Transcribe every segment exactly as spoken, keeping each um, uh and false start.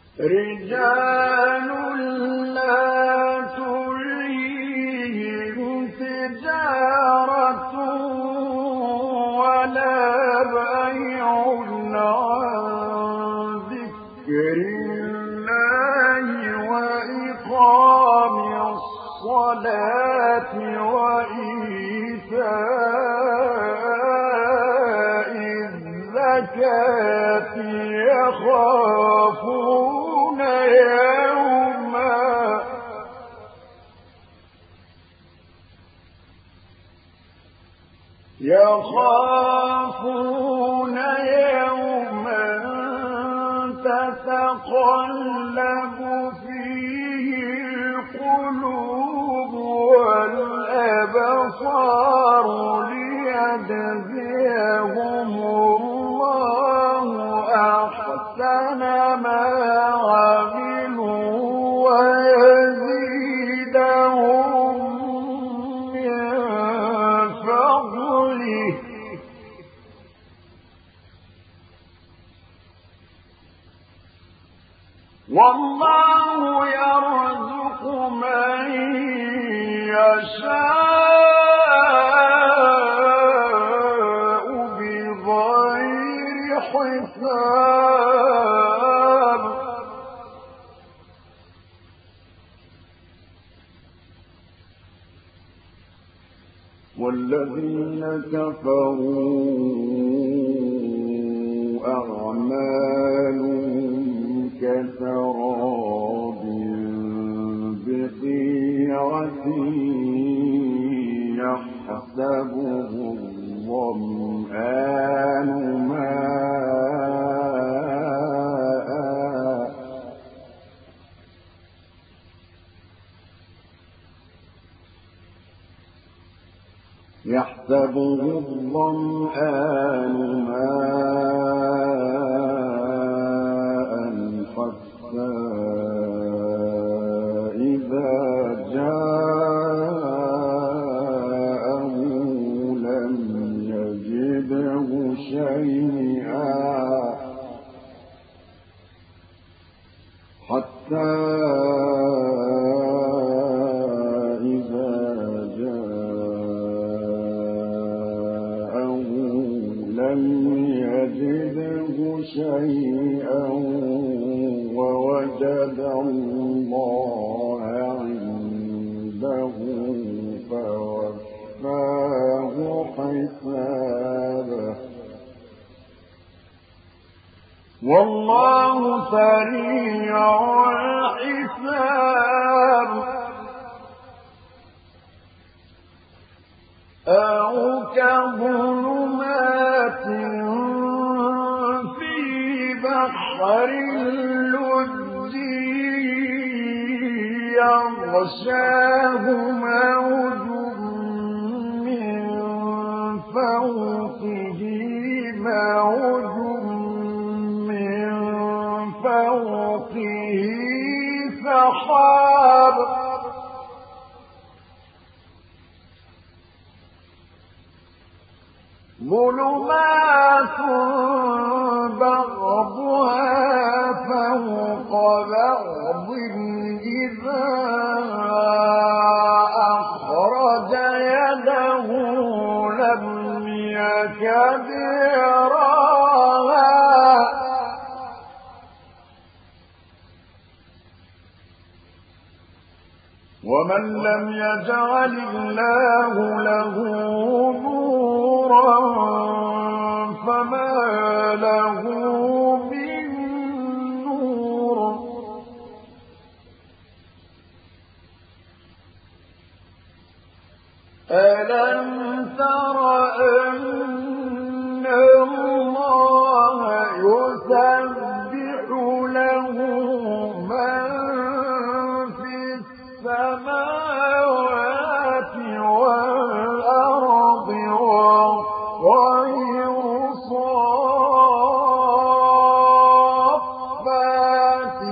رجال لا تلهيهم تجارة ولا بيع عن ذكر الله وإقام الصلاة وإيتاء الزكاة يخافون يوما يخافون يوما تتقلب فيه القلوب والأبصار ليجزيهم الله أحسن ما عملوا ويزيدهم من فضله والله يرزق من يشاء بغير حساب والذين كفروا أعمالهم كسراب بقيعة يحسبه الظمآن ماء يحسبه الظمآن ماء حتى إذا جاءه لم يجده شيئا حتى شيئا ووجد الله عنده فوفاه حسابه والله سريع الحساب أو كظلمات بحر اللج يغشاه موج من فوقه موج من فوقه سحاب ظلمات بعضها فوق بعض إذا أخرج يده لم يكد يراها ومن لم يجعل الله له نورا فما له من نور ألم تر أن الله يسبح له من في السماوات والأرض والطير صافات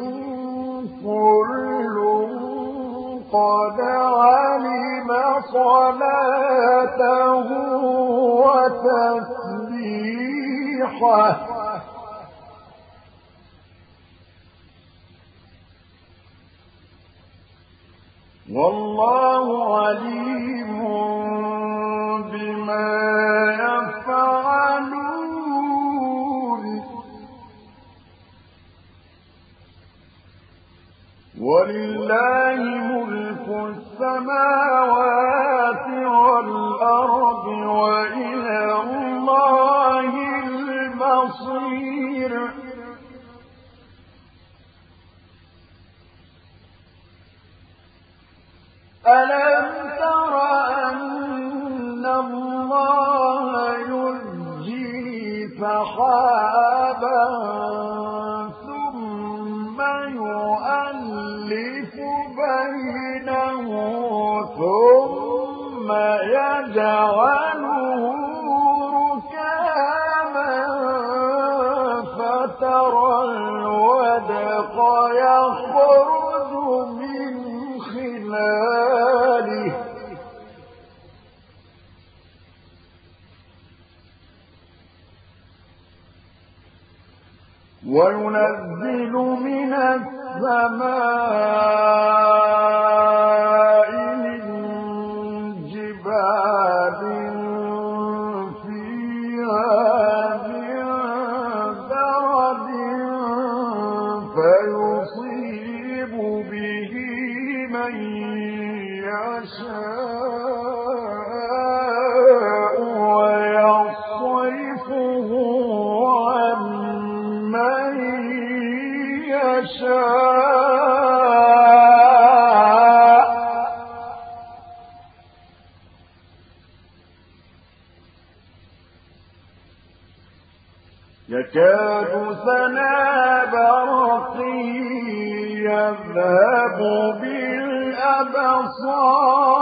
كل قد علم صلاته وتسبيحه والله عليم بما يفعلون ولله ملك السماوات والأرض وإلى الله المصير ألم تر أن الله يزجي سحابا ثم يؤلف بينه ثم يجعله ركاما فترى الودق يخرج من خلاله وينزل من السماء من جبال فيها من برد فيصيب به من يشاء ويصرفه عن من يشاء يكاد سنا برقه يذهب بالأبصار